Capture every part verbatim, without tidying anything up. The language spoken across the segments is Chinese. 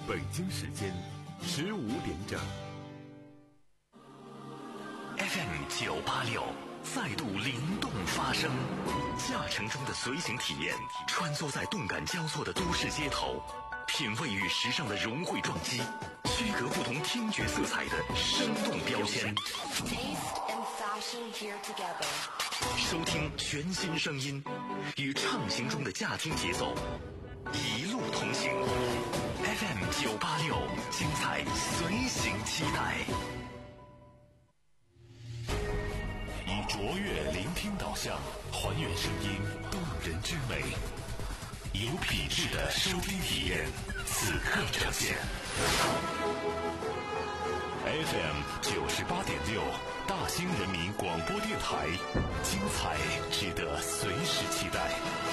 北京时间十五点整。 F M 九八六再度灵动发声，驾乘中的随行体验，穿梭在动感交错的都市街头，品味与时尚的融汇撞击，区隔不同听觉色彩的生动标签。收听全新声音，与畅行中的驾听节奏，一路同行。F M 九八六，精彩随行期待。以卓越聆听导向，还原声音动人之美，有品质的收听体验，此刻呈现。F M 九十八点六，大兴人民广播电台，精彩值得随时期待。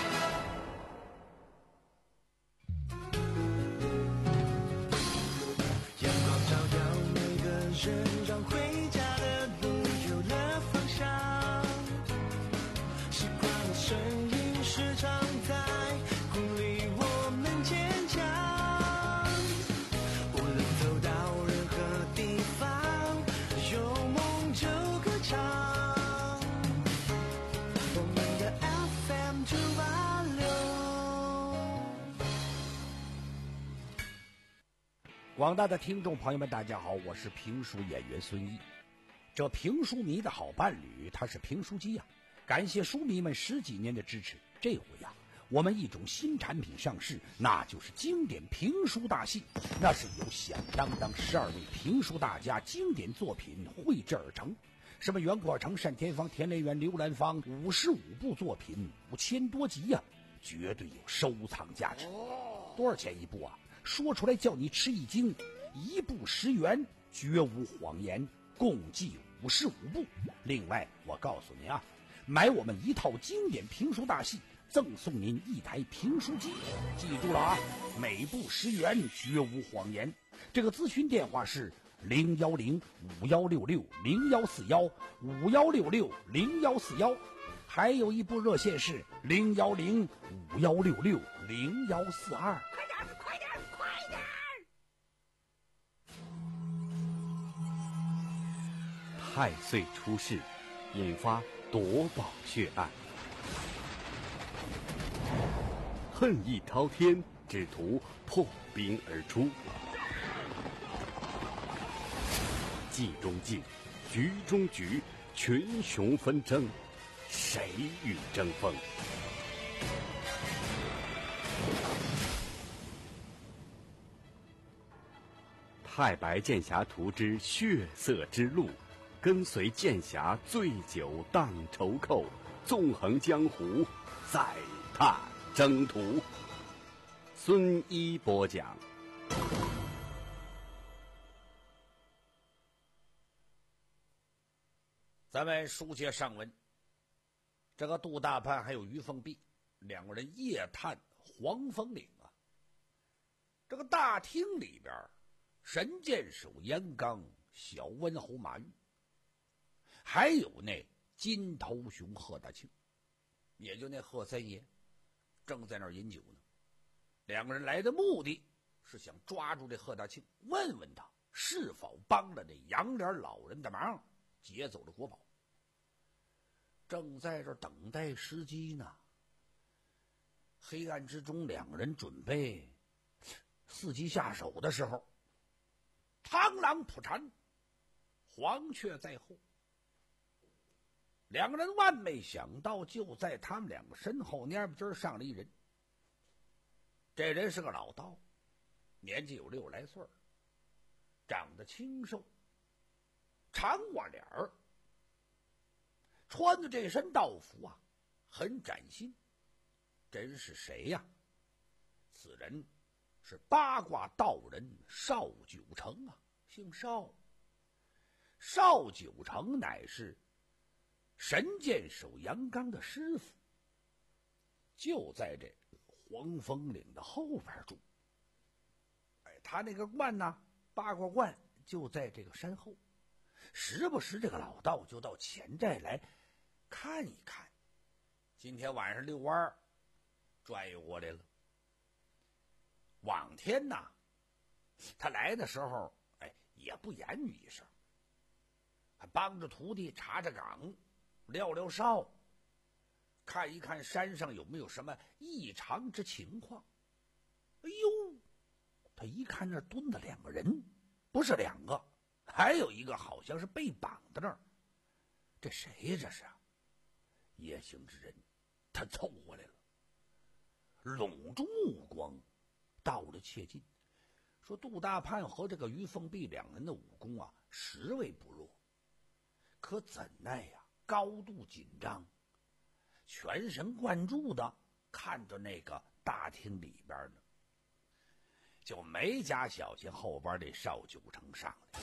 阳光照耀每个人，让回家的路有了方向。习惯的声音时常在鼓励我们坚强。无论走到任何地方，有梦就歌唱。我们的 F M 九八六。 广大的听众朋友们，大家好，我是评书演员孙一。这评书迷的好伴侣，他是评书机呀、啊。感谢书迷们十几年的支持，这回呀、啊，我们一种新产品上市，那就是经典评书大戏。那是由响当当十二位评书大家经典作品绘制而成，什么袁阔成、单田芳、田连元、刘兰芳，五十五部作品，五千多集呀、啊，绝对有收藏价值。多少钱一部啊？说出来叫你吃一惊，一部十元，绝无谎言，共计五十五部。另外，我告诉你啊，买我们一套经典评书大戏，赠送您一台评书机。记住了啊，每部十元，绝无谎言。这个咨询电话是零幺零五幺六六零幺四幺五幺六六零幺四幺，还有一部热线是零幺零五幺六六零幺四二。快点，快点，快点！ 太岁出世，引发夺宝血案，恨意滔天，只图破冰而出。计中计，局中局，群雄纷争，谁与争锋？太白剑侠图之血色之路，跟随剑侠醉酒荡愁寇，纵横江湖，再踏征途。孙一播讲。 咱们书接上文，这个杜大潘还有于凤碧两个人夜探黄风岭啊。这个大厅里边，神箭手严刚、小温侯马玉，还有那金头熊贺大庆，也就那贺三爷，正在那儿饮酒呢。两个人来的目的是想抓住这贺大庆，问问他是否帮了这杨莲老人的忙，劫走了国宝。正在这等待时机呢，黑暗之中，两个人准备伺机下手的时候，螳螂捕蝉，黄雀在后。两个人万没想到，就在他们两个身后蔫不唧上了一人。这人是个老道，年纪有六十来岁，长得清瘦，长瓜脸儿，穿的这身道服啊，很崭新。真是谁呀、啊？此人是八卦道人邵九成啊，姓邵。邵九成乃是神箭手杨刚的师傅，就在这黄风岭的后边住。哎，他那个观呢，八卦观就在这个山后，时不时这个老道就到前寨来看一看。今天晚上遛弯儿转悠过来了。往天呐， 他来的时候，哎，也不言语一声，还帮着徒弟查查岗，撂撂哨，看一看山上有没有什么异常之情况。哎呦，他一看那蹲的两个人，不是两个，还有一个好像是被绑在那儿。这谁呀？这是夜行之人。他凑过来了，拢住目光，到了切近，说杜大盼和这个于凤碧两人的武功啊，实为不弱，可怎奈呀，高度紧张，全神贯注的看着那个大厅里边呢，就没加小心后边这邵九成上来。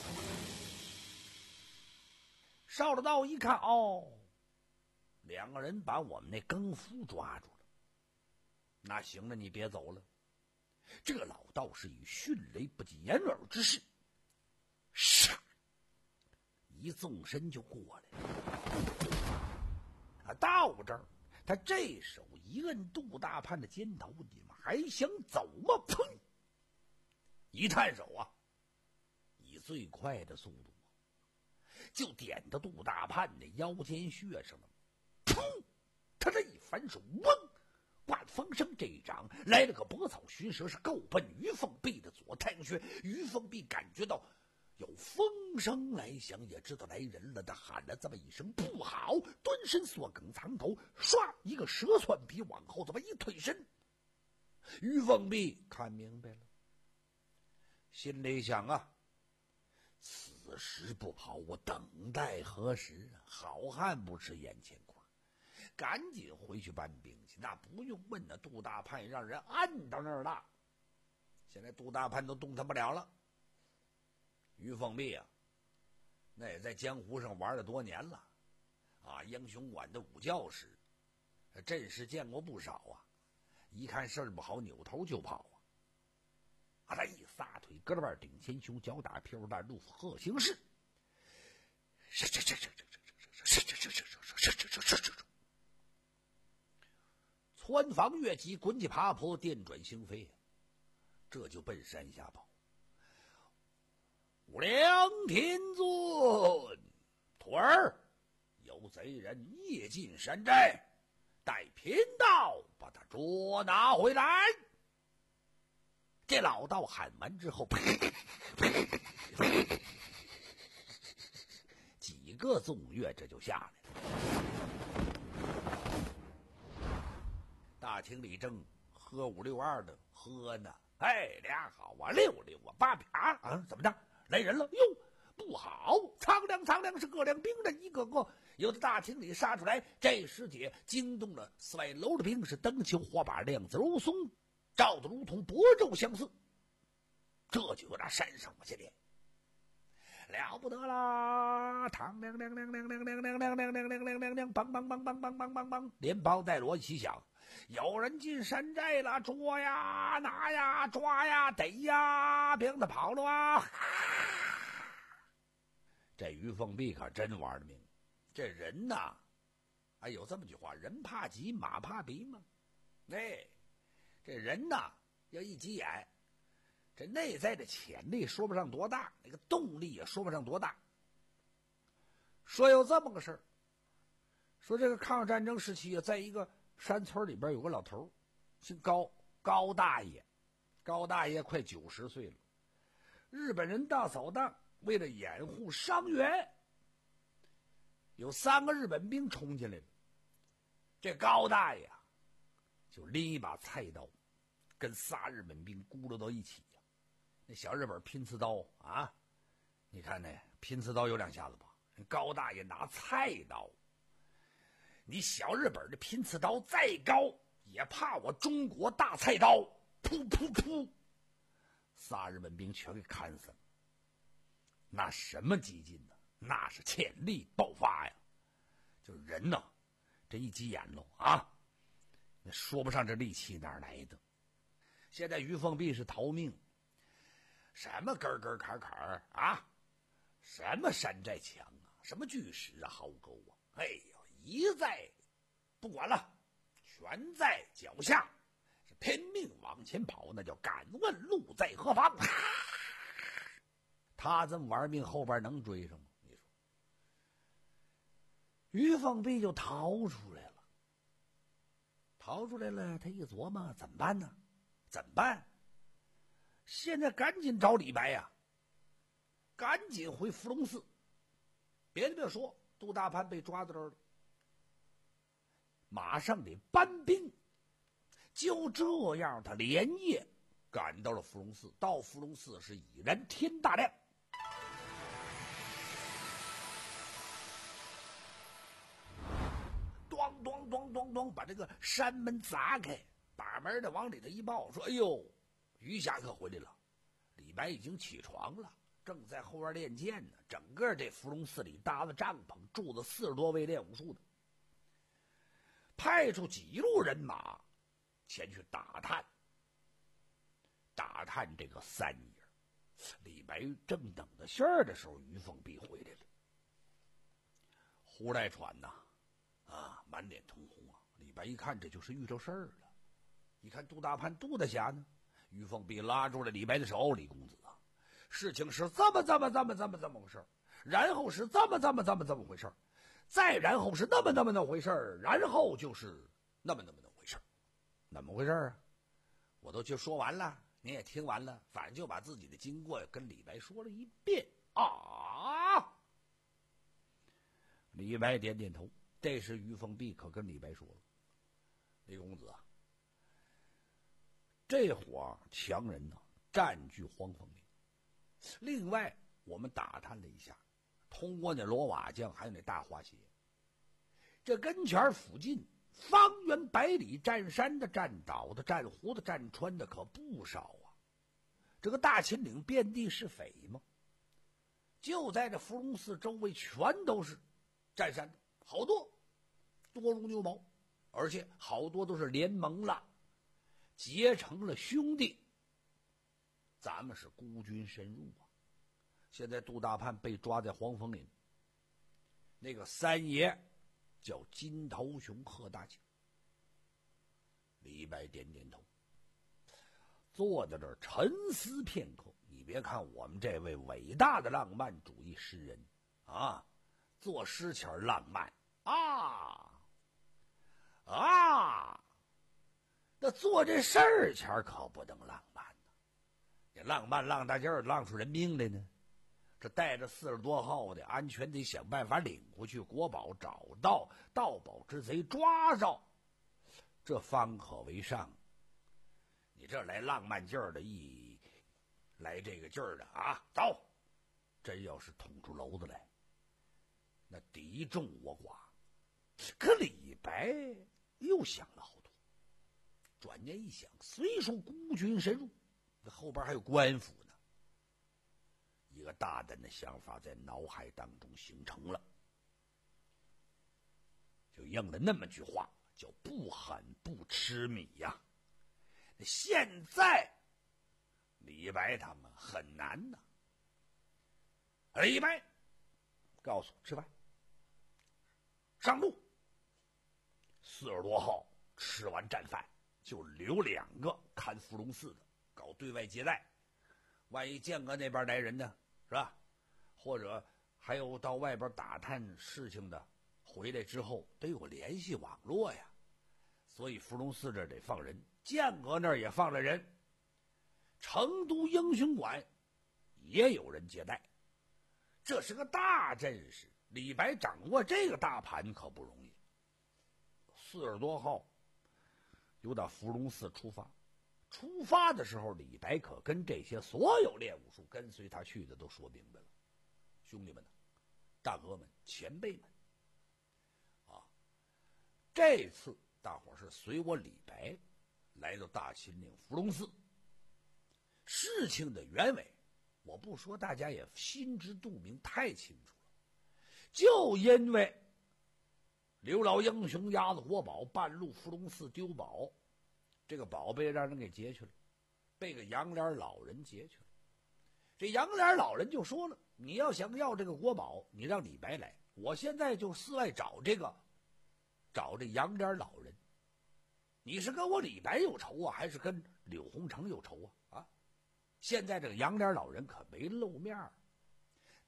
邵老道一看，哦，两个人把我们那更夫抓住了。那行了，你别走了。这个老道是以迅雷不及掩耳之势，唰，一纵身就过来了。啊，到这儿，他这手一摁杜大盼的肩头，你们还想走吗？砰！一探手啊，以最快的速度就点到杜大盼的腰间穴上了。砰！他这一反手，嗡！万风声这一掌来了个搏草寻蛇，是够奔于凤碧的左太阳穴。于凤碧感觉到有风声来响，也知道来人了，他喊了这么一声不好，蹲身缩梗藏头，唰一个蛇窜鼻往后这么一退身。于凤碧看明白了，心里想啊，此时不跑，我等待何时啊？好汉不吃眼前亏，赶紧回去搬兵去。那不用问了，杜大盼让人按到那儿了，现在杜大盼都动弹不了了。于凤碧啊，那也在江湖上玩了多年了啊，英雄馆的武教师，阵势见过不少啊。一看事儿不好，扭头就跑啊！啊，他一撒腿，胳膊顶前胸，脚打屁股蛋，路鹤行式，是这这这这这这这这这这这这这这这穿房越脊，滚起爬坡，电转星飞，这就奔山下跑。无量天尊，徒儿，有贼人夜进山寨，待贫道把他捉拿回来。这老道喊完之后，几个纵乐这就下来了。大厅里正喝五六二的喝呢，哎，俩好啊，六六啊，八比啊啊，怎么着？来人了哟！不好，苍凉苍凉是各两兵人，一个个由大厅里杀出来。这时节惊动了四外楼的兵，是灯球火把，亮子如松，照得如同薄昼相似。这就有那山上往下练，了不得啦！唐亮亮亮亮亮亮亮亮亮亮亮亮亮亮，梆梆梆梆梆梆梆梆，连邦带锣齐响。有人进山寨了，捉呀，拿呀，抓呀，逮呀，别让他跑了啊！这于凤碧可真玩得明，这人呐，哎，有这么句话，人怕急，马怕鼻嘛。哎，这人呐，要一急眼，这内在的潜力说不上多大，那个动力也说不上多大。说有这么个事儿，说这个抗日战争时期啊，在一个山村里边有个老头，姓高，高大爷，高大爷快九十岁了。日本人大扫荡，为了掩护伤员，有三个日本兵冲进来了。这高大爷啊，就拎一把菜刀，跟仨日本兵咕噜到一起呀、啊。那小日本拼刺刀啊，你看那拼刺刀有两下子吧？高大爷拿菜刀，你小日本的拼刺刀再高，也怕我中国大菜刀！噗噗噗，仨日本兵全给砍死了。那什么激进呢？那是潜力爆发呀！就是人呐，这一急眼喽啊，那说不上这力气哪儿来的。现在于凤碧是逃命，什么根根坎坎啊，什么山寨墙啊，什么巨石啊，壕沟啊，哎呦，一再不管了，全在脚下，是拼命往前跑，那叫敢问路在何方。 他这么玩命，后边能追上吗？你说，于凤碧就逃出来了。逃出来了，他一琢磨，怎么办呢？怎么办？现在赶紧找李白呀、啊！赶紧回伏龙寺。别的别说，杜大潘被抓到这儿了，马上得搬兵。就这样，他连夜赶到了伏龙寺。到伏龙寺是已然天大亮。咣咣咣咣咣，把这个山门砸开，把门的往里头一抱，说：“哎呦，于侠客回来了。”李白已经起床了，正在后院练剑呢。整个这伏龙寺里搭的帐篷，住了四十多位练武术的，派出几路人马前去打探，打探这个三爷。李白正等着信儿的时候，于凤碧回来了。胡来传呐，啊，满脸通红啊！李白一看，这就是遇着事儿了。一看杜大潘、杜大侠呢，于凤碧拉住了李白的手：“李公子啊，事情是这么这么这么这么这么回事，然后是这么这么这么这么回事，再然后是那么那么那么回事，然后就是那么那么那么回事。怎么回事啊？我都就说完了，你也听完了，反正就把自己的经过跟李白说了一遍啊。”李白点点头。这时于凤碧可跟李白说了：“李公子啊，这伙强人呢占据黄风岭，另外我们打探了一下，通过那罗瓦匠还有那大花鞋，这跟前附近方圆百里占山的、占岛的、占湖的、占川的可不少啊。这个大秦岭遍地是匪吗？就在这伏龙寺周围全都是占山的，好多多如牛毛，而且好多都是联盟了，结成了兄弟。咱们是孤军深入啊！现在杜大潘被抓在黄风岭，那个三爷叫金头熊贺大庆。”李白点点头，坐在这儿沉思片刻。你别看我们这位伟大的浪漫主义诗人啊，做诗前浪漫啊啊，那做这事儿前可不能浪漫呢。你浪漫浪大劲儿，浪出人命来呢。这带着四十多号的，安全得想办法领回去，国宝找到，盗宝之贼抓着，这方可为上。你这来浪漫劲儿的，一来这个劲儿的啊，走！真要是捅出篓子来，那敌众我寡。可李白又想了好多，转念一想，虽说孤军深入，这后边还有官府呢。一个大胆的想法在脑海当中形成了，就应了那么句话，叫不狠不吃米呀。现在李白他们很难呐。李白告诉吃饭上路，四十多号吃完战饭，就留两个看伏龙寺的搞对外接待，万一剑阁那边来人呢，是吧？或者还有到外边打探事情的，回来之后得有联系网络呀。所以伏龙寺这得放人，剑阁那儿也放了人，成都英雄馆也有人接待。这是个大阵势，李白掌握这个大盘可不容易。四十多号由打伏龙寺出发，出发的时候，李白可跟这些所有练武术跟随他去的都说明白了：兄弟们呢，大哥们、前辈们啊，这次大伙是随我李白来到大秦岭伏龙寺。事情的原委我不说，大家也心知肚明，太清楚了。就因为刘老英雄押了国宝，半路伏龙寺丢宝，这个宝被让人给劫去了，被个杨莲老人劫去了。这杨莲老人就说了：你要想要这个国宝，你让李白来，我现在就寺外找这个找这杨莲老人。你是跟我李白有仇啊，还是跟柳红成有仇啊？啊！现在这个杨莲老人可没露面，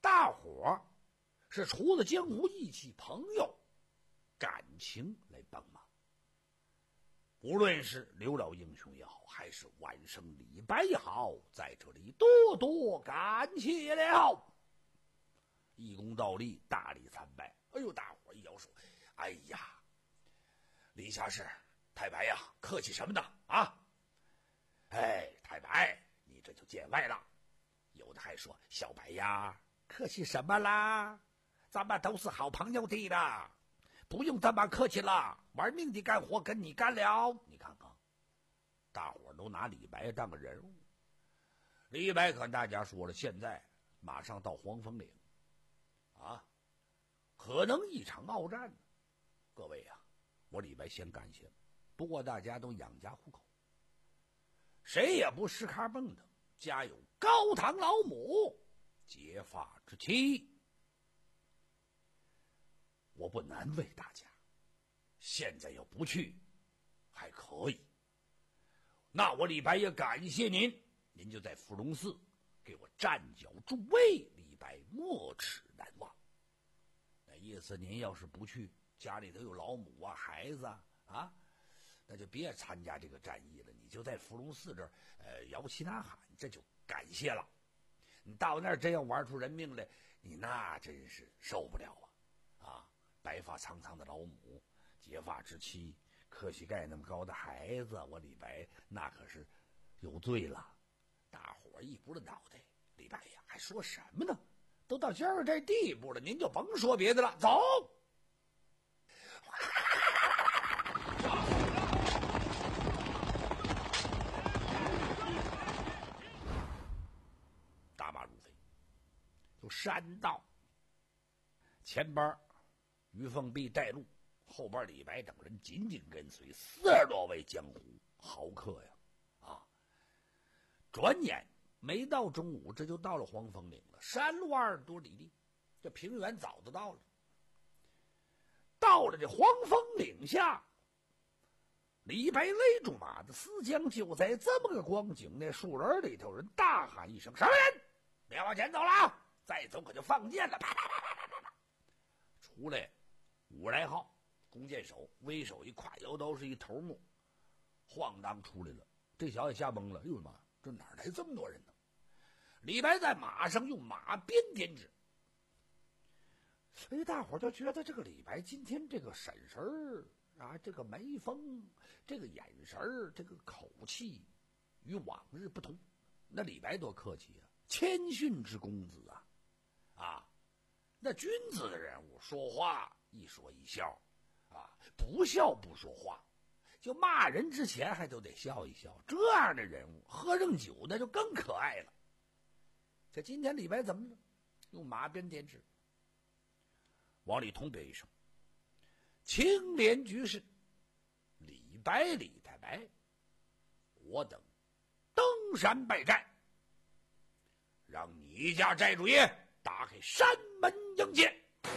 大伙儿是除了江湖义气、朋友、感情来帮忙。无论是刘老英雄也好，还是万生李白也好，在这里多多感谢了。义公倒立，大礼参拜。哎呦，大伙一摇手，哎呀，李下士、太白呀，客气什么呢啊？哎，太白，你这就见外了。有的还说，小白呀，客气什么啦？咱们都是好朋友的啦，不用这么客气了，玩命的干活跟你干了。你看看，大伙都拿李白当个人物。李白可大家说了，现在马上到黄风岭啊，可能一场鏖战。各位啊，我李白先感谢，不过大家都养家糊口，谁也不石卡蹦的，家有高堂老母，结发之妻。我不难为大家，现在要不去还可以，那我李白也感谢您，您就在伏龙寺给我站脚助威，李白没齿难忘。那意思您要是不去，家里头有老母啊孩子啊啊，那就别参加这个战役了，你就在伏龙寺这儿呃摇旗呐喊，这就感谢了。你到那儿真要玩出人命来，你那真是受不了啊啊！白发苍苍的老母，结发之妻，磕膝盖那么高的孩子，我李白那可是有罪了。大伙一不了脑袋，李白呀还说什么呢？都到今儿这地步了，您就甭说别的了，走。大马如飞，就山道前边于凤璧带路，后边李白等人紧紧跟随，四十多位江湖豪客呀！啊，转眼没到中午，这就到了黄风岭了。山路二十多里地，这平原早就到了。到了这黄风岭下，李白勒住马的思江，就在这么个光景，那树林里头人大喊一声：“什么人？别往前走了！再走可就放箭了！”啪啪啪啪啪啪，出来五来号弓箭手，为首一挎腰刀是一头目，晃荡出来了。这小子吓懵了，哎呦妈，这哪来这么多人呢？李白在马上用马鞭点指，哎，大伙就觉得这个李白今天这个神神儿啊，这个眉峰，这个眼神儿，这个口气，与往日不同。那李白多客气啊，谦逊之公子啊，啊，那君子的人物说话一说一笑，啊，不笑不说话，就骂人之前还都得笑一笑。这样的人物喝上酒那就更可爱了。这今天李白怎么了？用马鞭点指，往里通别一声：“青莲居士，李白李太白，我等登山拜寨，让你家寨主爷打开山门迎接。”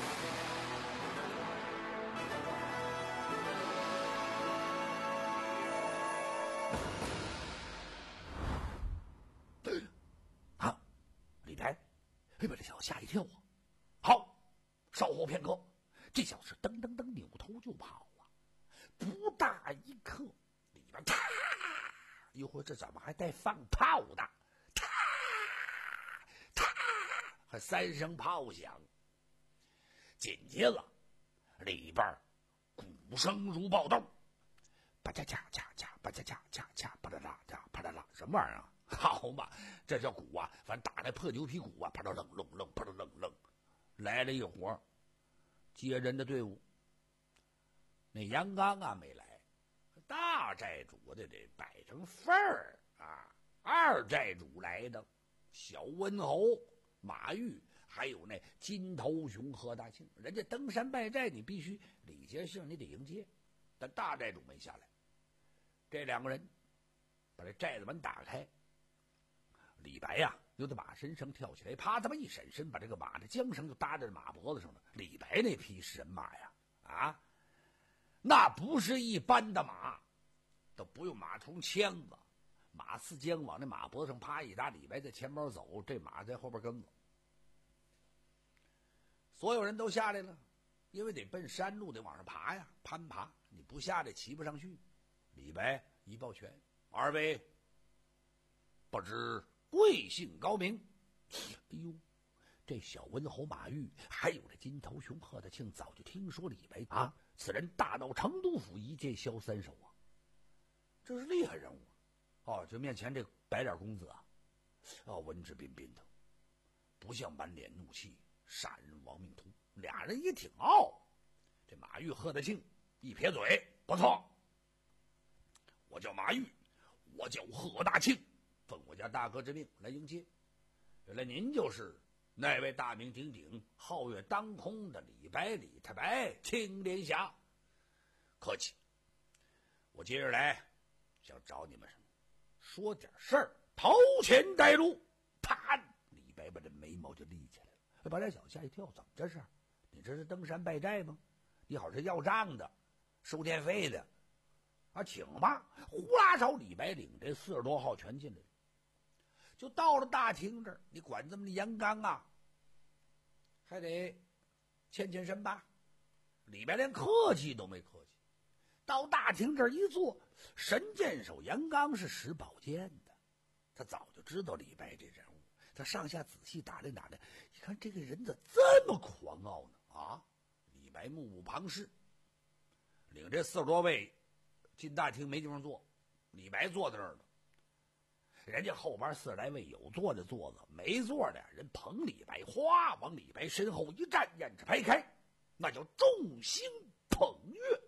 啊，李白，哎，把这小子吓一跳啊！好，稍后片刻，这小子噔噔噔扭头就跑啊！不大一刻，李白啪，一会儿这怎么还带放炮的？啪啪，还三声炮响。紧接着，里边鼓声如爆豆，吧恰恰恰恰，吧恰恰恰恰，啪啦啦恰啪啦啦，什么玩意儿啊？好嘛，这叫鼓啊！反正打那破牛皮鼓啊，啪啦楞楞楞，啪啦楞楞，来了一伙接人的队伍。那杨刚啊没来，大寨主的得摆成份儿啊。二寨主来的，小温侯马玉，还有那金头熊何大庆，人家登山拜寨，你必须礼节性，你得迎接。但大寨主没下来，这两个人把这寨子门打开。李白呀、啊，由他马身上跳起来，啪，这么一闪身，把这个马的缰绳就搭在马脖子上了。李白那匹是人马呀，啊，那不是一般的马，都不用马虫牵子，马四缰往那马脖子上啪一搭，李白在前面走，这马在后边跟着。 所有人都下来了，因为得奔山路，得往上爬呀，攀爬，你不下来骑不上去。李白一抱拳：“二位不知贵姓高明？”哎呦，这小温侯马玉，还有这金头雄贺大庆，早就听说李白啊，此人大闹成都府，一剑削三手啊，这是厉害人物哦。就面前这白脸公子啊，哦，文质彬彬的，不像满脸怒气杀人亡命徒，俩人也挺傲。这马玉、贺大庆一撇嘴：“不错，我叫马玉，我叫贺大庆，奉我家大哥之命来迎接。原来您就是那位大名鼎鼎、皓月当空的李白，李太白，青莲侠。客气，我今日来想找你们说点事儿，头前带路。”啪！李白把这眉毛就立起来了，把这小吓一跳，怎么这是？你这是登山拜寨吗？你好是要账的，收电费的啊，请吧！呼啦朝李白领这四十多号全进来了，就到了大厅这儿。你管这么严刚啊，还得欠欠身吧？李白连客气都没客气，到大厅这儿一坐，神箭手杨刚是使宝剑的，他早就知道李白这人物，他上下仔细打量打量，一看这个人怎么这么狂傲呢？啊！李白目不旁视，领这四十多位进大厅没地方坐，李白坐在那儿了。人家后边四十来位有坐的坐着，没坐的人捧李白，哗往李白身后一站，眼翅排开，那叫众星捧月。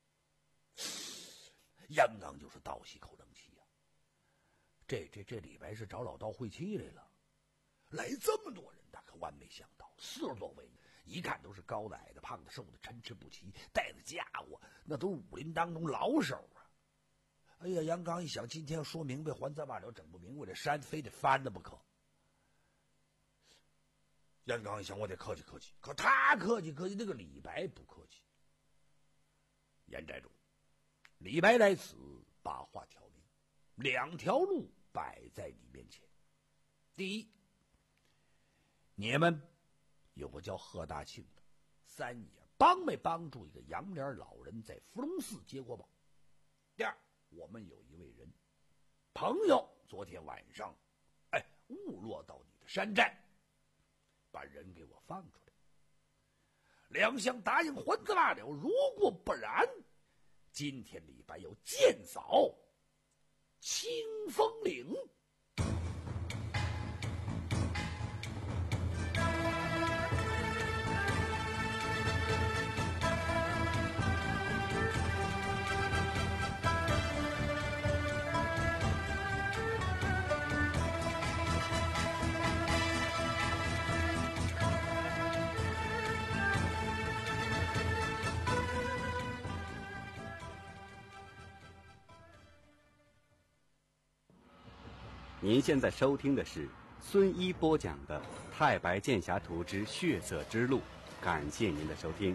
杨刚就是倒吸口冷气呀、啊！这这这李白是找老道会气来了，来这么多人，他可万没想到，四十多位。一看都是高的矮的胖的瘦的参差不齐，带的家伙那都是武林当中老手啊！哎呀，杨刚一想，今天要说明白还则罢了，整不明白这山非得翻了不可。杨刚一想，我得客气客气，可他客气客气，那个李白不客气。严寨主，李白来此把话挑明，两条路摆在你面前。第一，你们有个叫贺大庆的三爷帮没帮助一个杨脸老人在伏龙寺接过宝？第二，我们有一位人朋友昨天晚上哎误落到你的山寨，把人给我放出来，两相答应还则罢了，如果不然，今天李白要剑扫清风岭。 您现在收听的是孙一播讲的《太白剑侠图之血色之路》，感谢您的收听。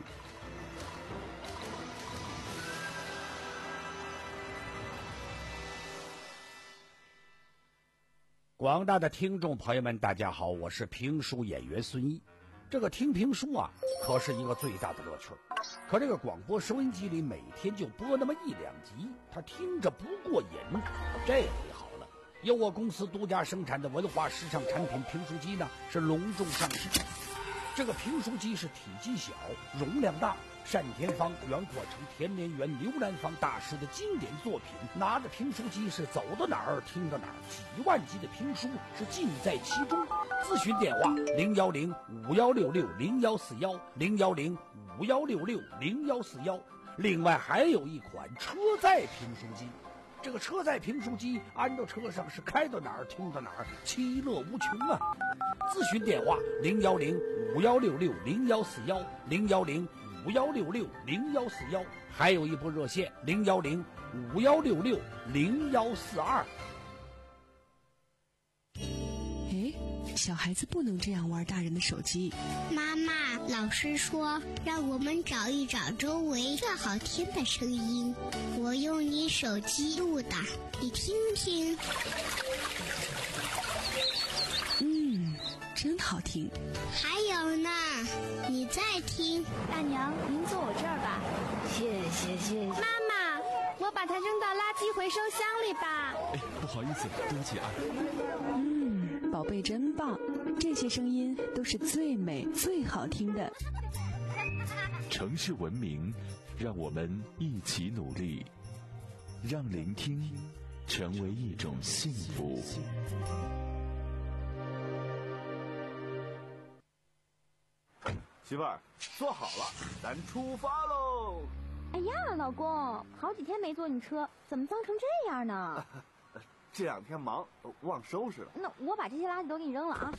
广大的听众朋友们，大家好，我是评书演员孙一。这个听评书啊，可是一个最大的乐趣。可这个广播收音机里每天就播那么一两集，他听着不过瘾。这回好了，由我公司独家生产的文化时尚产品评书机呢，是隆重上市。这个评书机是体积小，容量大，单田芳、袁阔成、田连元、刘兰芳大师的经典作品。拿着评书机是走到哪儿听到哪儿，几万集的评书是尽在其中。咨询电话零幺零五幺六六零幺四幺零幺零五幺六六零幺四幺。另外还有一款车载评书机。这个车载评书机安到车上是开到哪儿听到哪儿，其乐无穷啊！咨询电话零幺零五幺六六零幺四幺零幺零五幺六六零幺四幺，还有一部热线零幺零五幺六六零幺四二。 哎，小孩子不能这样玩大人的手机。 妈妈，老师说让我们找一找周围最好听的声音，我用你手机录的，你听听。 嗯，真好听。 还有呢， 你在听。 大娘，您坐我这儿吧。 谢谢谢谢。 妈妈，我把它扔到垃圾回收箱里吧。 哎，不好意思，对不起啊。 嗯，宝贝真棒，这些声音都是最美最好听的。 城市文明，让我们一起努力，让聆听成为一种幸福。 媳妇儿，坐好了，咱出发喽！ 哎呀，老公，好几天没坐你车，怎么脏成这样呢？ 这两天忙，忘收拾了。 那我把这些垃圾都给你扔了啊！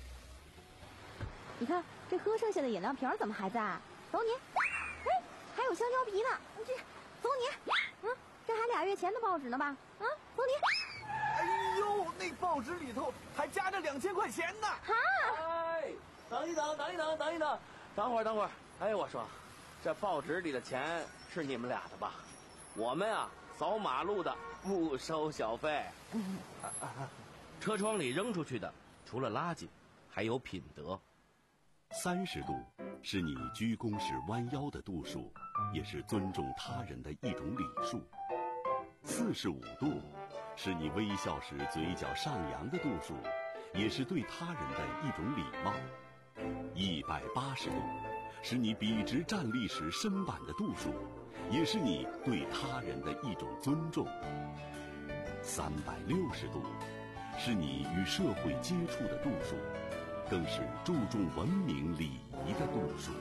你看，这喝剩下的饮料瓶怎么还在？走你！哎，还有香蕉皮呢，这走你！嗯，这还俩月前的报纸呢吧？啊，走你！ 哎呦，那报纸里头还夹着两千块钱呢！ 哈！ 哎，等一等，等一等，等一等，等会儿，等会儿。哎，我说，这报纸里的钱是你们俩的吧？我们啊，扫马路的不收小费。车窗里扔出去的，除了垃圾，还有品德。 三十度是你鞠躬时弯腰的度数，也是尊重他人的一种礼数。四十五度是你微笑时嘴角上扬的度数，也是对他人的一种礼貌。一百八十度是你笔直站立时身板的度数，也是你对他人的一种尊重。三百六十度是你与社会接触的度数，更是注重文明礼仪的度数。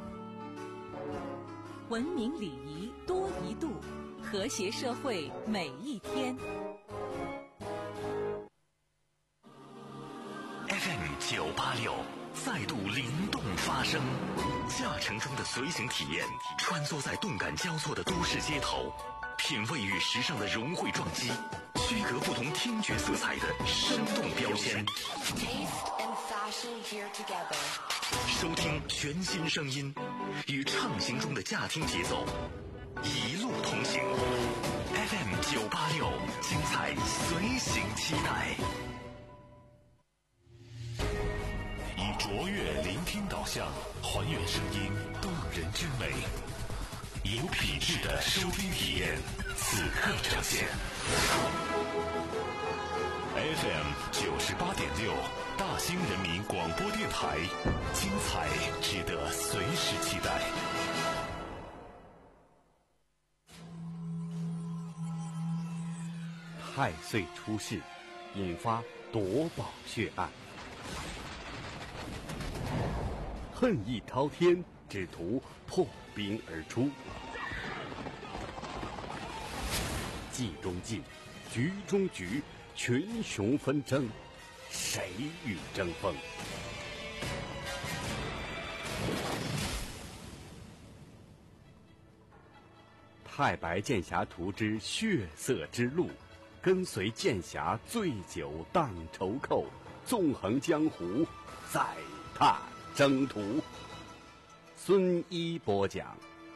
文明礼仪多一度，和谐社会每一天。 F M 九八六再度灵动发声，驾乘中的随行体验，穿梭在动感交错的都市街头，品味与时尚的融汇撞击，区隔不同听觉色彩的生动标签。收听全新声音，与畅行中的驾听节奏，一路同行。F M 九八六，精彩随行期待。 以卓越聆听导向，还原声音动人之美，有品质的收听体验，此刻呈现。F M 九十八点六，大兴人民广播电台，精彩值得随时期待。 太岁出世，引发夺宝血案。恨意滔天，只图破冰而出。计中计，局中局，群雄纷争，谁与争锋？太白剑侠图之血色之路，跟随剑侠醉酒荡愁寇，纵横江湖，再探征途。孙一播讲。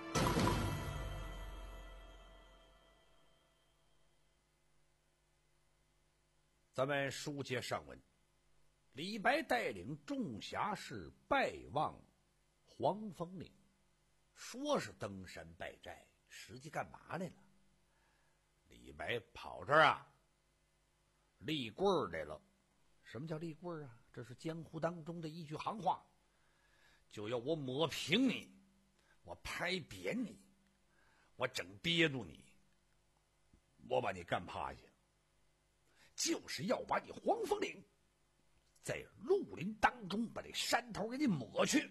咱们书接上文，李白带领众侠士拜望黄风岭，说是登山拜寨，实际干嘛来了？李白跑这儿啊，立棍儿来了。什么叫立棍儿啊？这是江湖当中的一句行话，就要我抹平你，我拍扁你，我整憋住你，我把你干趴下，就是要把你黄风岭在绿林当中把这山头给你抹去。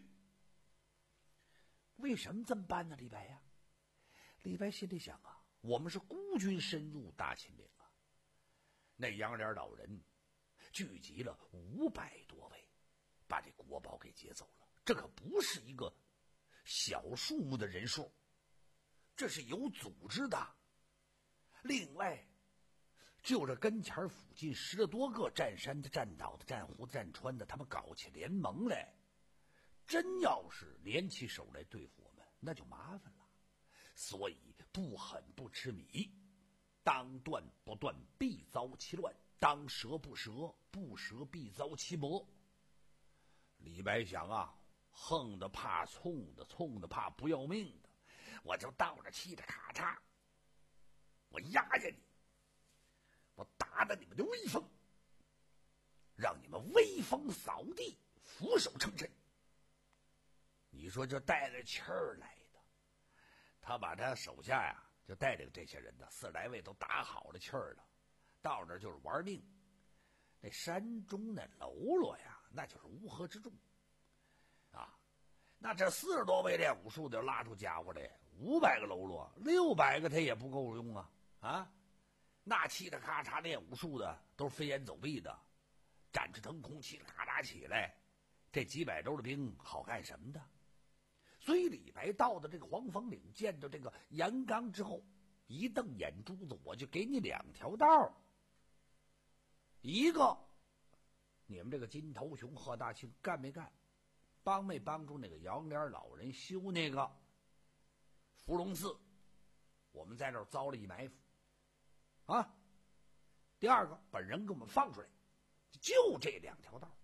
为什么这么办呢？李白呀、啊，李白心里想啊，我们是孤军深入大秦岭啊，那杨连老人聚集了五百多位，把这国宝给劫走了。这可不是一个小数目的人数，这是有组织的。另外，就这跟前附近十多个占山的、占岛的、占湖的、占川的，他们搞起联盟来，真要是联起手来对付我们，那就麻烦了。所以不狠不吃米，当断不断，必遭其乱；当折不折，不折必遭其磨。李白想啊， 横的怕冲的，冲的怕不要命的，我就倒着气的咔嚓，我压下你，我打打你们的威风，让你们威风扫地，俯首称臣。你说这带着气儿来的，他把他手下呀就带领这些人呢，四十来位都打好了气儿了，到这就是玩命。那山中那喽啰呀，那就是乌合之众啊！那这四十多位练武术的拉出家伙来，五百个喽啰，六百个他也不够用啊！啊，那气得咔嚓练武术的都是飞檐走壁的，展翅腾空，气得咔嚓起来，这几百州的兵好干什么的？所以李白到的这个黄风岭，见到这个杨刚之后，一瞪眼珠子，我就给你两条道。一个，你们这个金头熊贺大庆干没干？帮没帮助那个杨莲老人修那个伏龙寺？我们在这儿遭了一埋伏啊！第二个，把人给我们放出来，就这两条道。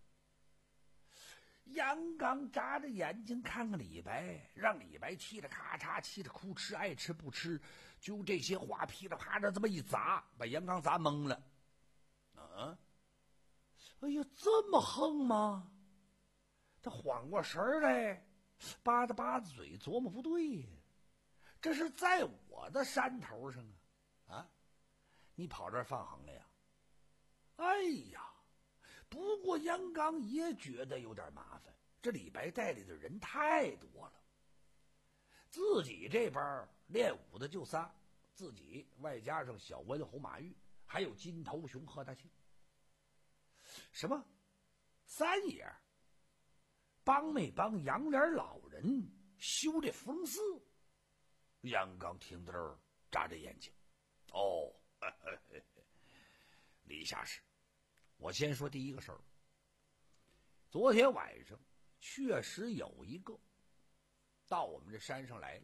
杨刚眨着眼睛看看李白，让李白气得咔嚓，气得哭吃，爱吃不吃，就这些话噼里啪啦这么一砸，把杨刚砸懵了。啊！哎呀，这么横吗？他缓过神儿来，吧嗒吧嗒嘴，琢磨不对呀，这是在我的山头上啊！啊，你跑这儿放横了呀？哎呀！不过杨刚也觉得有点麻烦，这李白带里的人太多了，自己这边练武的就仨，自己外加上小温侯马玉，还有金头熊贺大庆。什么三爷帮没帮杨莲老人修这伏龙寺？杨刚听到这儿眨着眼睛，哦，呵呵呵李下士，我先说第一个事儿。昨天晚上确实有一个到我们这山上来了，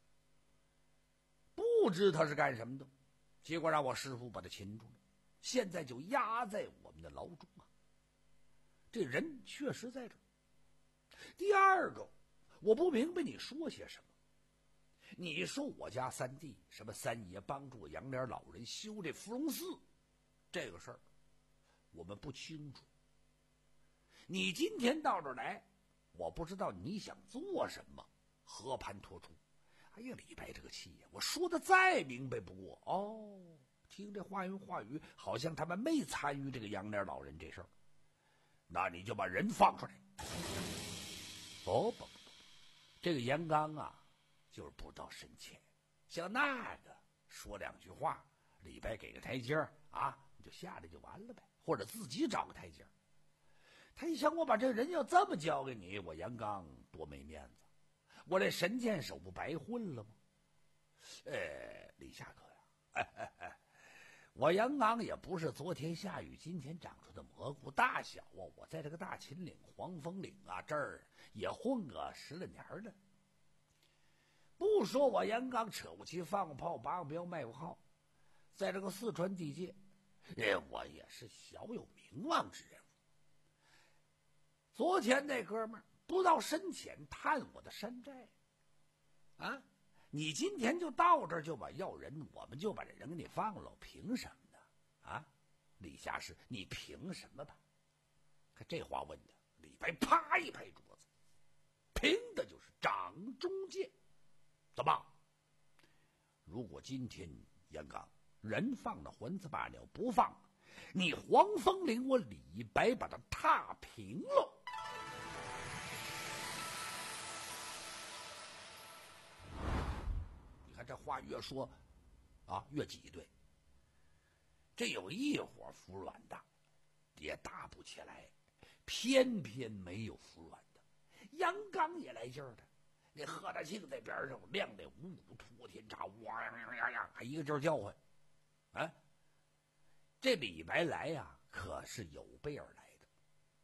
不知他是干什么的，结果让我师傅把他擒住了，现在就压在我们的牢中啊。这人确实在这儿。第二个，我不明白你说些什么。你说我家三弟什么三爷帮助杨莲老人修这伏龙寺，这个事儿我们不清楚。你今天到这儿来，我不知道你想做什么，和盘托出。哎呀，李白这个气呀，我说的再明白不过哦。听这话言话语，好像他们没参与这个杨莲老人这事儿，那你就把人放出来。不不不，这个杨刚啊，就是不知道深浅，像那个说两句话，李白给个台阶啊，你就下来就完了呗，或者自己找个台阶。他一想，我把这人要这么交给你，我杨刚多没面子，我这神箭手不白混了吗？哎，李下客呀，哎哎哎，我杨刚也不是昨天下雨今天长出的蘑菇，大小啊，我在这个大秦岭、黄风岭啊这儿也混个十来年了。不说我杨刚扯过旗放过炮拔过镖卖过号，在这个四川地界，哎，我也是小有名望之人。昨天那哥们儿不到深浅探我的山寨啊，你今天就到这儿就把要人，我们就把这人给你放了，凭什么呢？啊，李下士，你凭什么吧？看这话问的，李白啪一拍桌子，凭的就是掌中剑。怎么？如果今天杨刚人放到还子罢了，不放，你黄风岭我李白把他踏平了。你看这话越说啊越挤兑，这有一伙服软的也打不起来，偏偏没有服软的。杨刚也来劲儿了，那贺大庆在边上亮得五五托天叉，哇呀呀呀呀，还一个劲儿叫唤。啊，这李白来呀，可是有备而来的。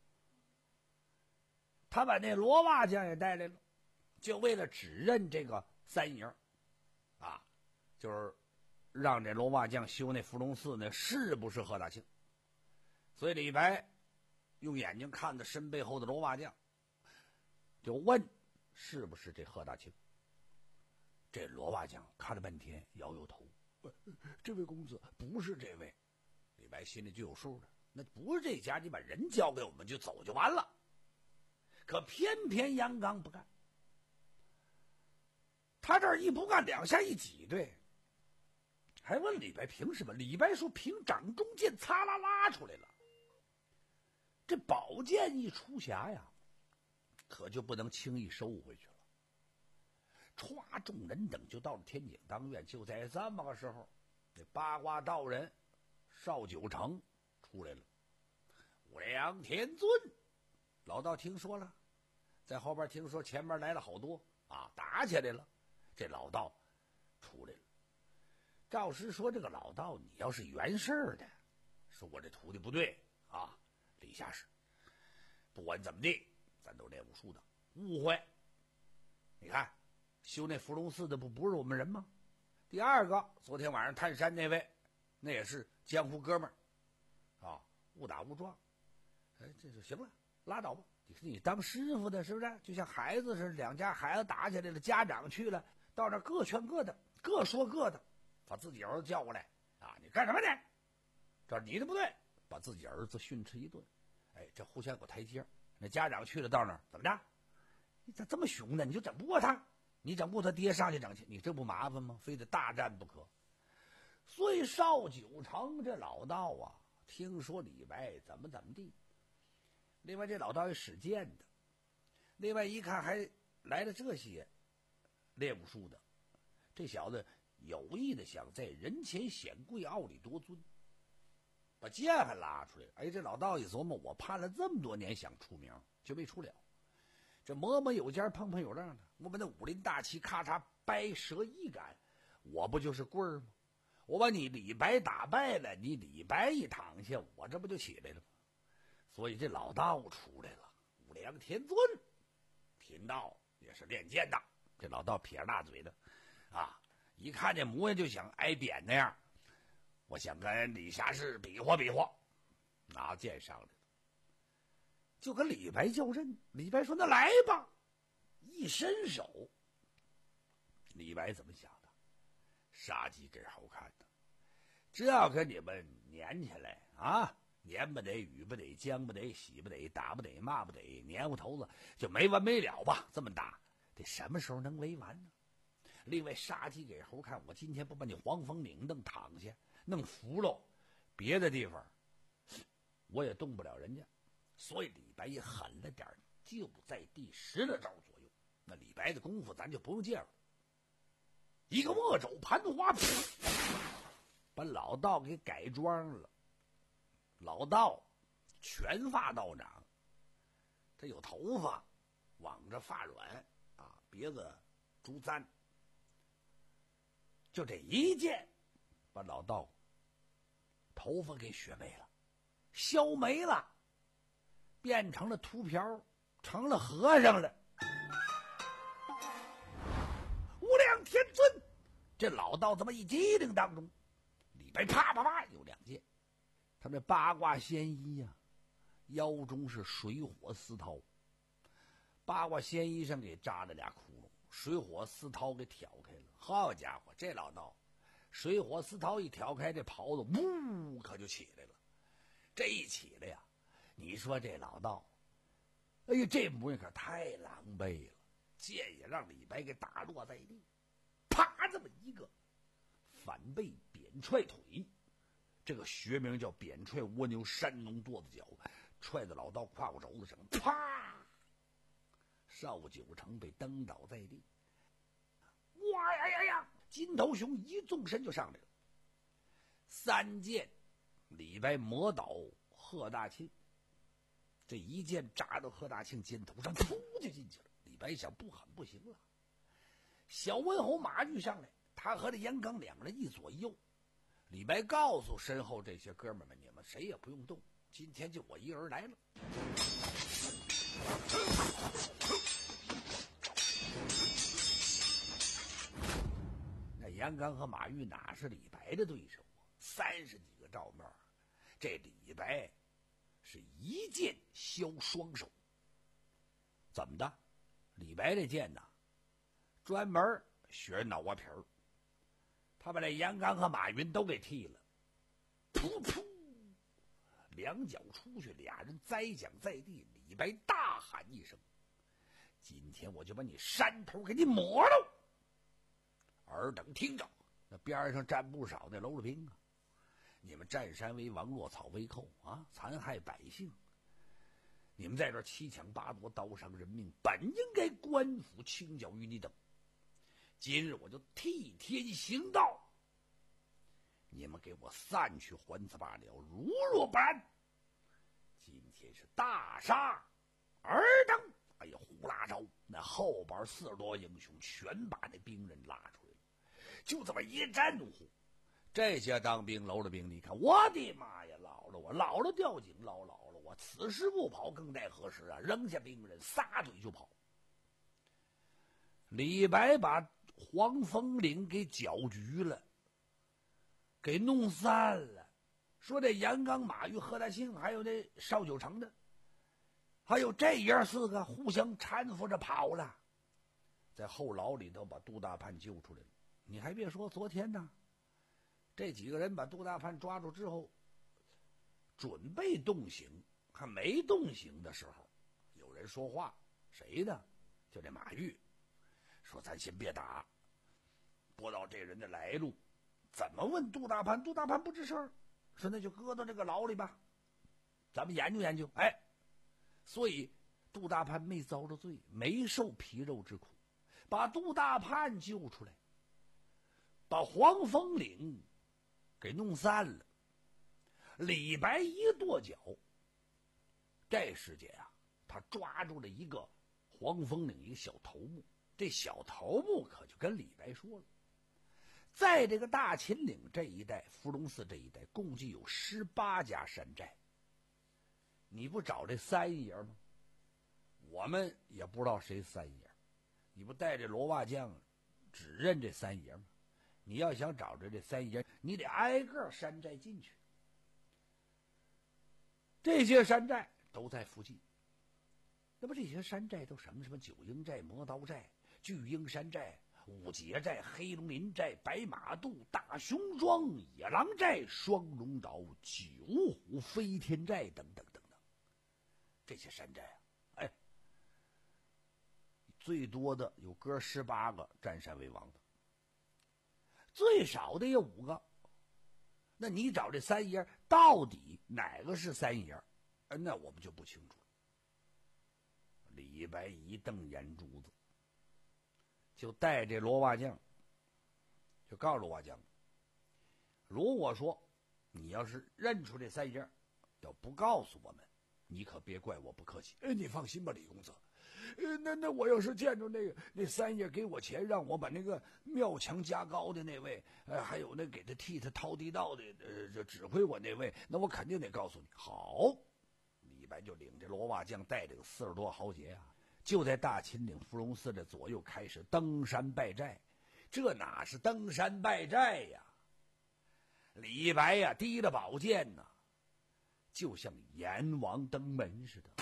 他把那罗袜将也带来了，就为了指认这个三爷啊，就是让这罗袜将修那伏龙寺呢，是不是贺大庆？所以李白用眼睛看着身背后的罗袜将， 就问是不是这贺大庆。这罗瓦匠看了半天，摇摇头，这位公子不是这位。李白心里就有数了，那不是这家，你把人交给我们就走就完了。可偏偏杨刚不干，他这儿一不干，两下一挤兑，还问李白凭什么？李白说凭掌中剑，擦啦啦出来了。这宝剑一出匣呀，可就不能轻易收回去了。歘，众人等就到了天井当院。就在这么个时候，这八卦道人邵九成出来了。无量天尊，老道听说了，在后边听说前面来了好多啊，打起来了。这老道出来了。赵师说：“这个老道，你要是原事的，说我这徒弟不对啊，李下士，不管怎么地，咱都练武术的，误会。你看，修那伏龙寺的不不是我们人吗？第二个，昨天晚上探山那位，那也是江湖哥们儿啊，误打误撞。哎，这就行了，拉倒吧。你你当师傅的，是不是？就像孩子似的，两家孩子打起来了，家长去了，到那各劝各的，各说各的。”把自己儿子叫过来啊！你干什么呢？这你的不对，把自己儿子训斥一顿。哎，这互相有台阶。那家长去了到那儿怎么着？你咋这么凶呢？你就整不过他，你整不过他爹上去整去，你这不麻烦吗？非得大战不可。所以邵九成这老道啊，听说李白怎么怎么地。另外这老道也使剑的，另外一看还来了这些练武术的，这小子有意的想在人前显贵，傲里夺尊，把剑还拉出来。哎，这老道一琢磨，我盼了这么多年想出名，就没出了。这磨磨有尖，碰碰有亮的，我把那武林大旗咔嚓掰折一杆，我不就是棍儿吗？我把你李白打败了，你李白一躺下，我这不就起来了吗？所以这老道出来了。无量天尊贫道也是练剑的。这老道撇着大嘴的啊，一看这模样就想挨扁那样，我想跟李下士比划比划，拿剑上来了，就跟李白较阵。李白说：“那来吧！”一伸手，李白怎么想的？杀鸡给猴看的，这要跟你们粘起来啊，粘不得，雨不得，将不得，洗不得，打不得，骂不得，黏糊头子就没完没了吧？这么打，这什么时候能为完呢？另外，杀鸡给猴看，我今天不把你黄风岭弄躺下，弄服了，别的地方我也动不了人家。所以李白也狠了点，就在第十来招左右。那李白的功夫咱就不用介绍了，一个握肘盘花，把老道给改装了。老道全发道长，他有头发，挽着发软啊，别子朱簪。就这一剑，把老道头发给削没了，削没了，变成了秃瓢，成了和尚了。无量天尊，这老道这么一机灵当中，李白啪啪啪有两剑。他们八卦仙衣呀、啊，腰中是水火丝绦，八卦仙衣上给扎了俩窟窿，水火丝绦给挑开了。好家伙，这老道水火丝绦一挑开，这袍子呜可就起来了。这一起来呀，你说这老道，哎呀，这模样可太狼狈了。剑也让李白给打落在地，啪这么一个反背扁踹腿，这个学名叫扁踹蜗牛山农垛子脚，踹在老道胯骨轴子上，啪！邵九成被蹬倒在地。哇呀呀呀！金头熊一纵身就上来了，三剑，李白磨倒贺大庆，这一剑扎到贺大庆肩头上，噗就进去了。李白想不狠不行了。小文侯马玉上来，他和这杨刚两个人一左一右。李白告诉身后这些哥们们，你们谁也不用动，今天就我一人来了。那杨刚和马玉哪是李白的对手啊？三十几个照面，这李白是一剑削双手。怎么的？ 李白这剑呐，专门学脑瓜皮儿，他把这严刚和马云都给剃了，噗噗，两脚出去，俩人栽将在地。李白大喊一声：“今天我就把你山头给你抹了！”尔等听着，那边上站不少那喽啰兵啊，你们占山为王，落草为寇啊，残害百姓。你们在这七抢八夺，刀伤人命，本应该官府清剿于你等。今日我就替天行道，你们给我散去，还此罢了。如若不然，今天是大杀！尔等，哎呀，呼啦招，那后边四十多英雄全把那兵人拉出来了，就这么一战呼。这些当兵喽啰兵，你看，我的妈呀，老了我老了掉井捞老了我，此时不跑更待何时啊！扔下兵人，撒腿就跑。李白把黄风岭给搅局了，给弄散了。说这严刚、马玉、贺大庆，还有这邵九成的，还有这爷四个互相搀扶着跑了，在后牢里头把杜大盼救出来了。你还别说，昨天呢，这几个人把杜大盼抓住之后，准备动刑，还没动刑的时候，有人说话，谁呢？就这马玉，说咱先别打，不知道这人的来路，怎么问杜大盼？杜大盼不吱声，说那就搁到这个牢里吧，咱们研究研究。哎，所以杜大盼没遭着罪，没受皮肉之苦，把杜大盼救出来，把黄风岭给弄散了。李白一跺脚，这时间啊，他抓住了一个黄风岭一个小头目，这小头目可就跟李白说了，在这个大秦岭这一带，伏龙寺这一带，共计有十八家山寨。你不找这三爷吗？我们也不知道谁三爷，你不带这罗袜将只认这三爷吗？你要想找着这三爷，你得挨个山寨进去。这些山寨都在附近。那么这些山寨都什么？什么九鹰寨、磨刀寨、巨鹰山寨、五节寨、黑龙林寨、白马渡、大熊庄、野狼寨、双龙岛、九虎飞天寨等等等等。这些山寨啊，哎，最多的有哥十八个占山为王的，最少的有五个。那你找这三爷，到底哪个是三爷？那我们就不清楚了。李白一瞪眼珠子，就带这罗袜将，就告诉罗袜将，如果说你要是认出这三爷，要不告诉我们，你可别怪我不客气。哎，你放心吧，李公子。呃，那那我要是见着那个那三爷给我钱，让我把那个庙墙加高的那位，呃，还有那给他替他掏地道的，呃，就指挥我那位，那我肯定得告诉你。好，李白就领着罗袜将，带着个四十多豪杰啊，就在大秦岭伏龙寺的左右开始登山拜寨。这哪是登山拜寨呀？李白呀，提了宝剑呐，就像阎王登门似的。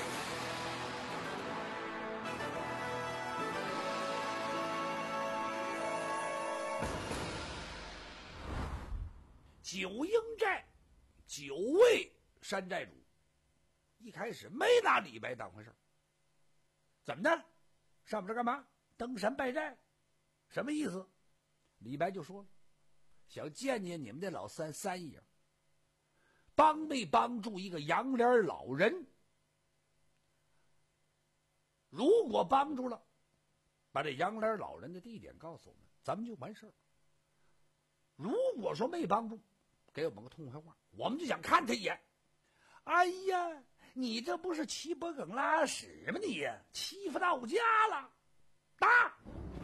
九鹰寨九位山寨主一开始没拿李白当回事，怎么的？上面这干嘛？登山拜寨，什么意思？李白就说了，想见见你们的老三三爷，帮没帮助一个杨莲老人？如果帮助了，把这杨莲老人的地点告诉我们，咱们就完事儿。如果说没帮助，给我们个痛快话，我们就想看他一眼。哎呀，你这不是骑脖梗拉屎吗？你呀，欺负到家了！打！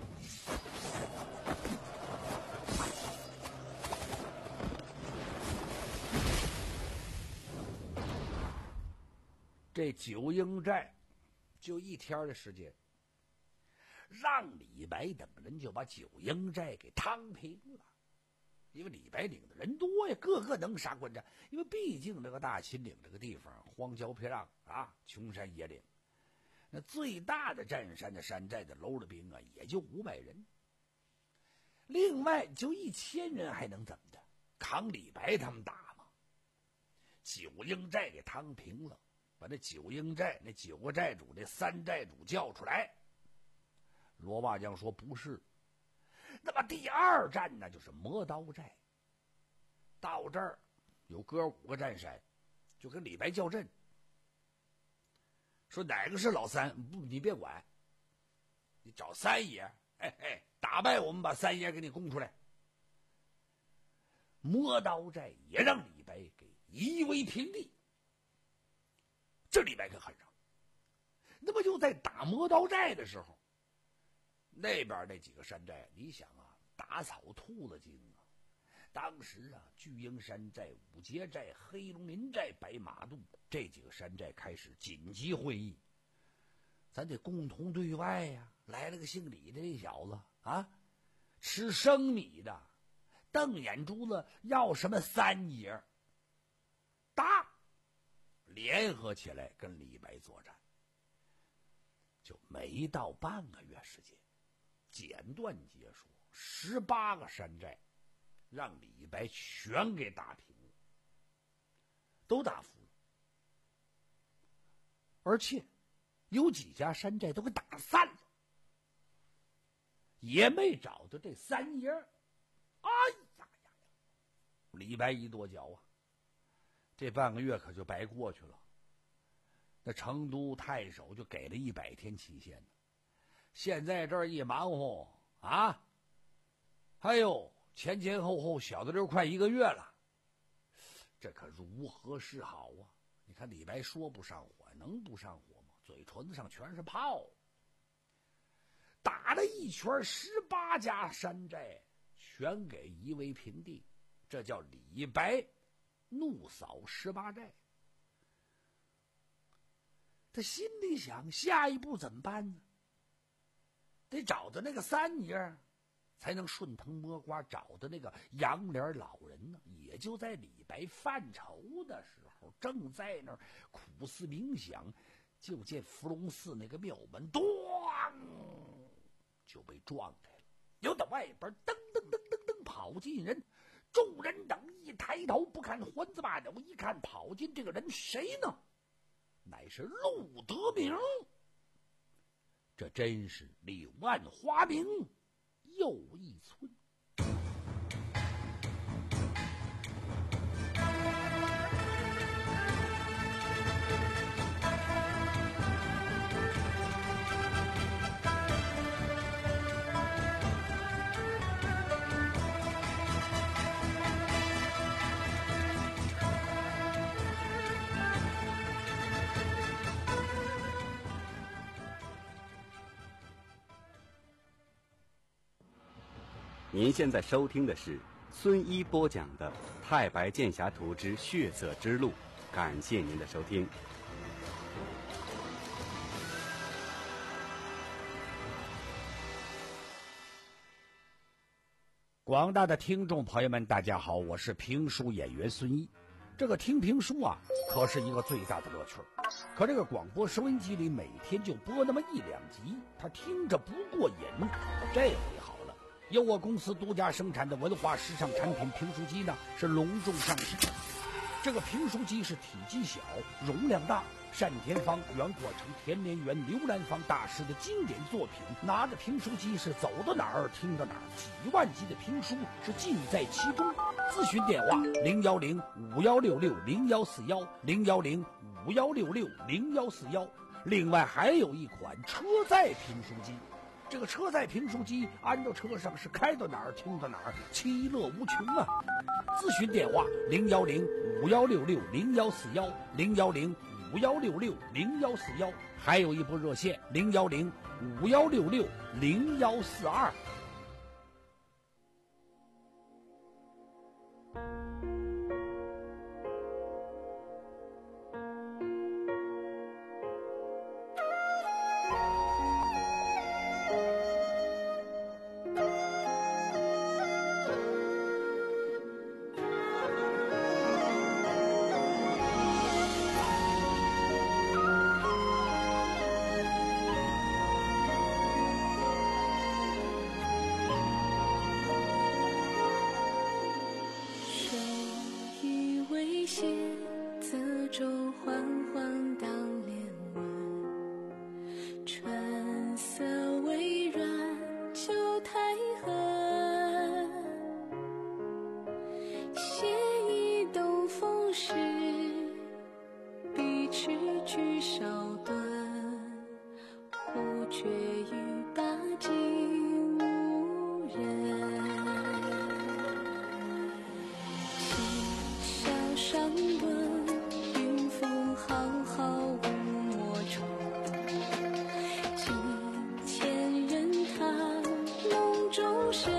这九鹰寨就一天的时间，让李白等人就把九鹰寨给趟平了。因为李白领的人多呀，个个能杀官战。因为毕竟这个大秦岭这个地方荒郊僻壤啊，穷山野岭， 那最大的占山的山寨的楼的兵啊，也就五百人。另外就一千人还能怎么的？扛李白他们打吗？九英寨给趟平了，把那九英寨那九个寨主那三寨主叫出来。罗霸将说不是。那么第二站呢，就是磨刀寨。到这儿有哥五个占山，就跟李白较阵，说哪个是老三？不，你别管，你找三爷，哎哎，打败我们，把三爷给你供出来。磨刀寨也让李白给夷为平地，这李白可恨上。那么就在打磨刀寨的时候，那边那几个山寨，你想啊，打草兔子精啊！当时啊，巨鹰山寨、五节寨、黑龙林寨、白马渡这几个山寨开始紧急会议，咱得共同对外呀、啊。来了个姓李的这小子啊，吃生米的，瞪眼珠子要什么三爷？打，联合起来跟李白作战。就没到半个月时间，简短结束，十八个山寨让李白全给打平了，都打服了，而且有几家山寨都给打散了，也没找到这三爷。哎呀呀呀！李白一跺脚啊，这半个月可就白过去了。那成都太守就给了一百天期限呢，现在这儿一忙活啊，哎呦，前前后后小的溜快一个月了，这可如何是好啊？你看李白说不上火，能不上火吗？嘴唇子上全是泡。打了一圈，十八家山寨全给夷为平地，这叫李白怒扫十八寨。他心里想，下一步怎么办呢？得找到那个三爷，才能顺藤摸瓜找到那个杨脸老人呢。也就在李白犯愁的时候，正在那儿苦思冥想，就见伏龙寺那个庙门咣就被撞开了，有的外边噔噔噔噔噔跑进人，众人等一抬头，不看环子八扭，一看跑进这个人谁呢？乃是陆德明。这真是柳暗花明又一村。 您现在收听的是孙一播讲的《太白剑侠图之血色之路》，感谢您的收听。 广大的听众朋友们，大家好，我是评书演员孙一。这个听评书啊，可是一个最大的乐趣。可这个广播收音机里每天就播那么一两集，他听着不过瘾。这回好了，由我公司独家生产的文化时尚产品评书机呢，是隆重上市。这个评书机是体积小，容量大，单田芳、袁阔成、田连元、刘兰芳大师的经典作品。拿着评书机是走到哪儿听到哪儿，几万集的评书是尽在其中。咨询电话零幺零五幺六六零幺四幺零幺零五幺六六零幺四幺。另外还有一款车载评书机。这个车载评书机安到车上是开到哪儿听到哪儿，其乐无穷啊！咨询电话零幺零五幺六六零幺四幺零幺零五幺六六零幺四幺，还有一部热线零幺零五幺六六零幺四二。 句烧断，忽觉于大境无人。轻笑山顿，云峰浩浩无莫愁。几千人踏梦中神，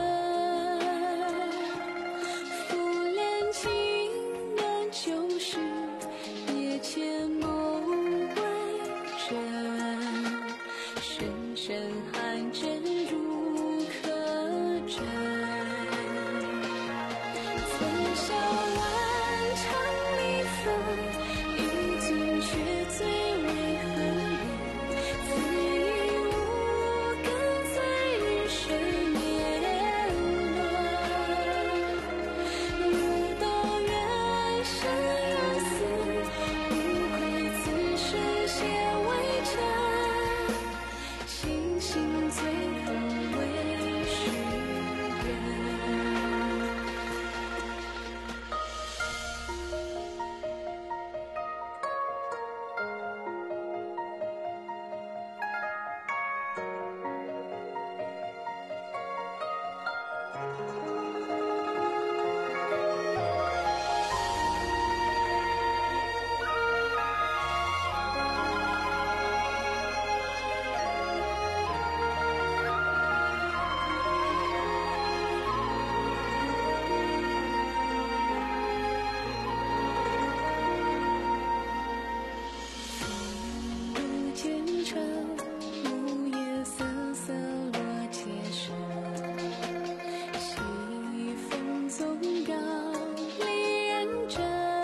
拂帘尽暖旧时，夜前梦为真。深深寒针如可枕，曾笑万场离分，一尊却最为恨人。自以无根在日深绵乱，如豆远山有思，无愧此生先为尘。星星最恨为世人。入奸臣，木叶瑟瑟落阶身。西风纵高离人真，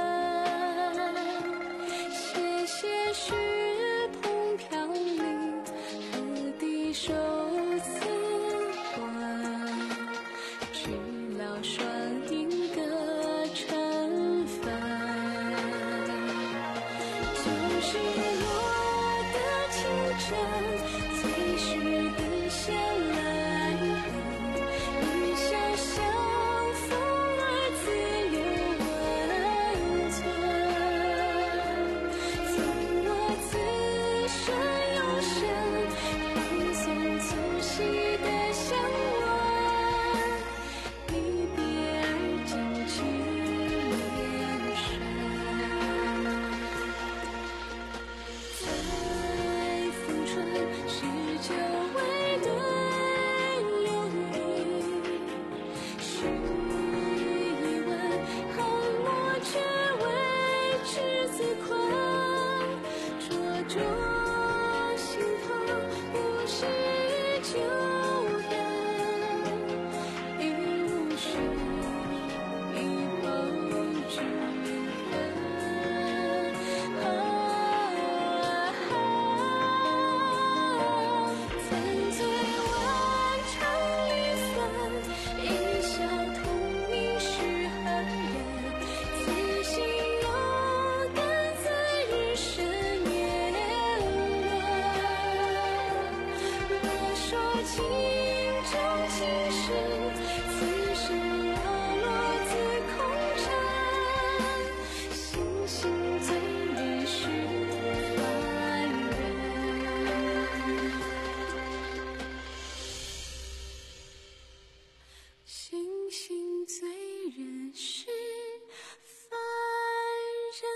斜斜虚蓬飘零，何地受此魂？知了双影各成分。就是落得清晨，最是的闲来人。一笑相逢而自留温存，纵我此生有生，放纵促膝的相吻。一别而今去年深。在风春，是久未对流云。须一问，恨莫却为之自困。灼灼心头，不是旧人。一无事，一梦之恨。曾醉万场离分，一笑同你是恨人。此心有感，在日深绵乱。若说情中情深，此生落落自空缠。星星醉人是凡人，星星醉人是凡人。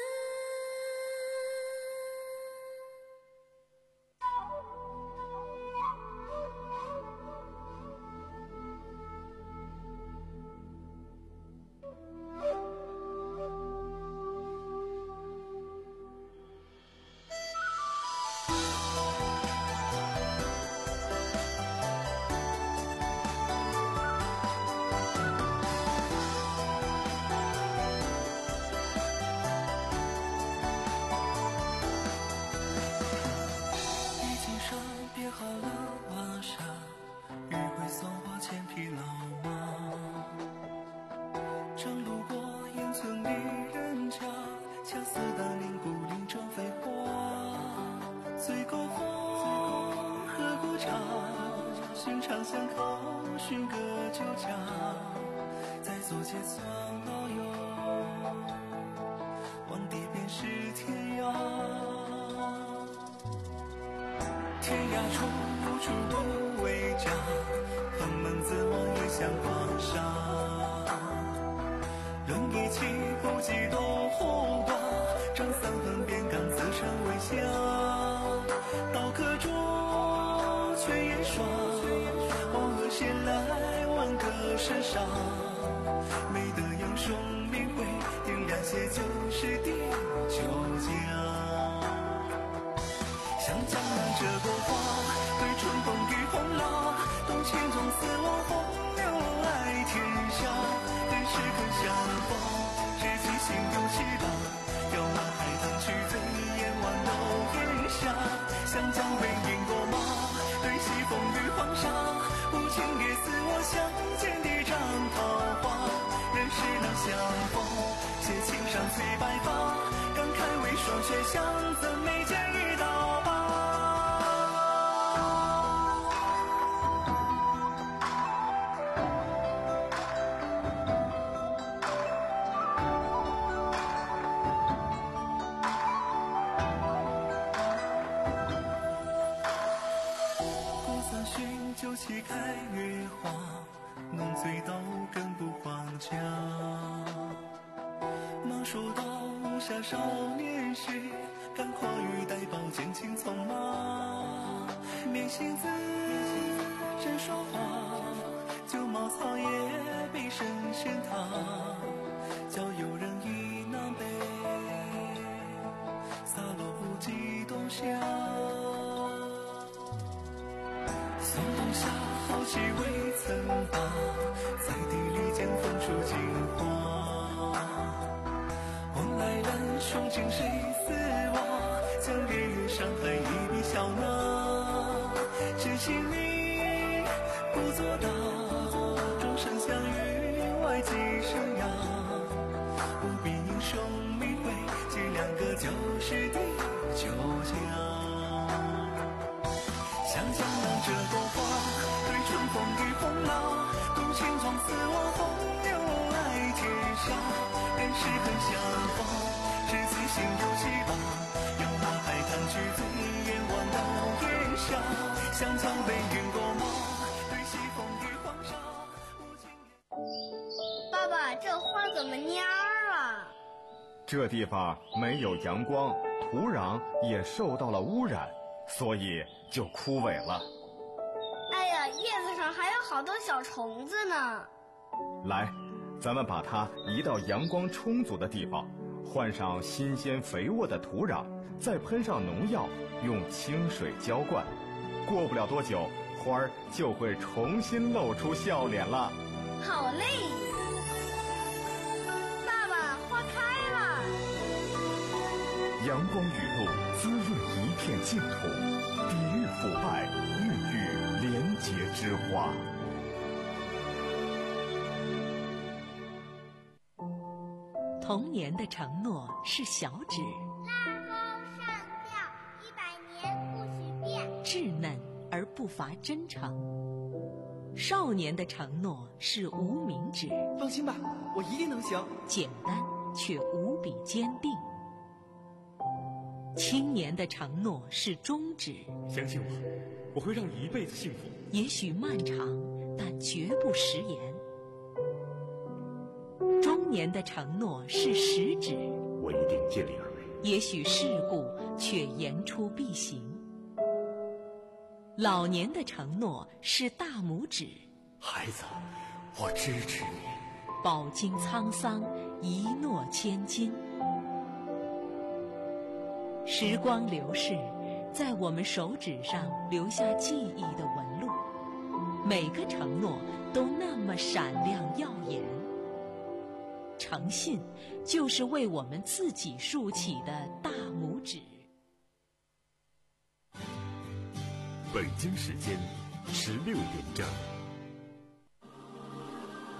已经上编好了瓦厦，余晖送我千匹老马。正路过烟村里人家，恰似当年故林中飞花。醉过后喝过茶，寻常巷口寻个酒家，再走街算老友，望地便是天涯。 处不为家，横门自我也像皇上。论义气不计多胡挂，张三横边刚自称为侠。刀可捉却也耍，黄河闲来万个身上。没得英雄名讳，定然写就是第九家。像江南这朵花，对春风与红蜡，动情中似我风流爱天下。人世更相逢，知己心有七八，要马海棠去醉眼万楼烟霞。湘江北饮过马，对西风与黄沙，无情也似我相见的张桃花。人世能相逢，写青山翠白发，感慨为霜雪相赠，没见一道疤。酒旗开月花，浓醉到更不还家。马说到无暇少年时，敢跨于带宝剑轻从马。面行子真说话，酒茅草也比神仙塔。叫游人一南北，洒落无际东夏。送冬夏，好气未曾拔，在地里见风出金花。问来人，雄竞谁似我？将烈月伤害一笔笑纳。知心你不作答，终身相遇外寄生涯。不必英雄名讳，这两个就是第九家。像江南这朵花，对春风与红蜡，动情中似我风流爱天下。人世很相逢，知己心有七八，要马海棠去醉眼万楼烟霞。湘江北云过马，对西风与黄沙，无情也。 爸爸，这花怎么蔫儿了？ 这地方没有阳光，土壤也受到了污染，所以就枯萎了。 哎呀，叶子上还有好多小虫子呢。 来，咱们把它移到阳光充足的地方，换上新鲜肥沃的土壤，再喷上农药，用清水浇灌。过不了多久，花儿就会重新露出笑脸了。 好嘞！爸爸，花开了。 阳光雨露滋润一片净土，抵御腐败，孕育廉洁之花。 童年的承诺是小指， 拉钩上吊，一百年不许变。 稚嫩而不乏真诚。少年的承诺是无名指， 放心吧，我一定能行。 简单却无比坚定。青年的承诺是中指， 相信我，我会让你一辈子幸福。 也许漫长，但绝不食言。中年的承诺是食指， 我一定尽力而为。 也许世故，却言出必行。老年的承诺是大拇指， 孩子，我支持你。 饱经沧桑，一诺千金。时光流逝，在我们手指上留下记忆的纹路，每个承诺都那么闪亮耀眼。诚信就是为我们自己竖起的大拇指。 北京时间十六点整。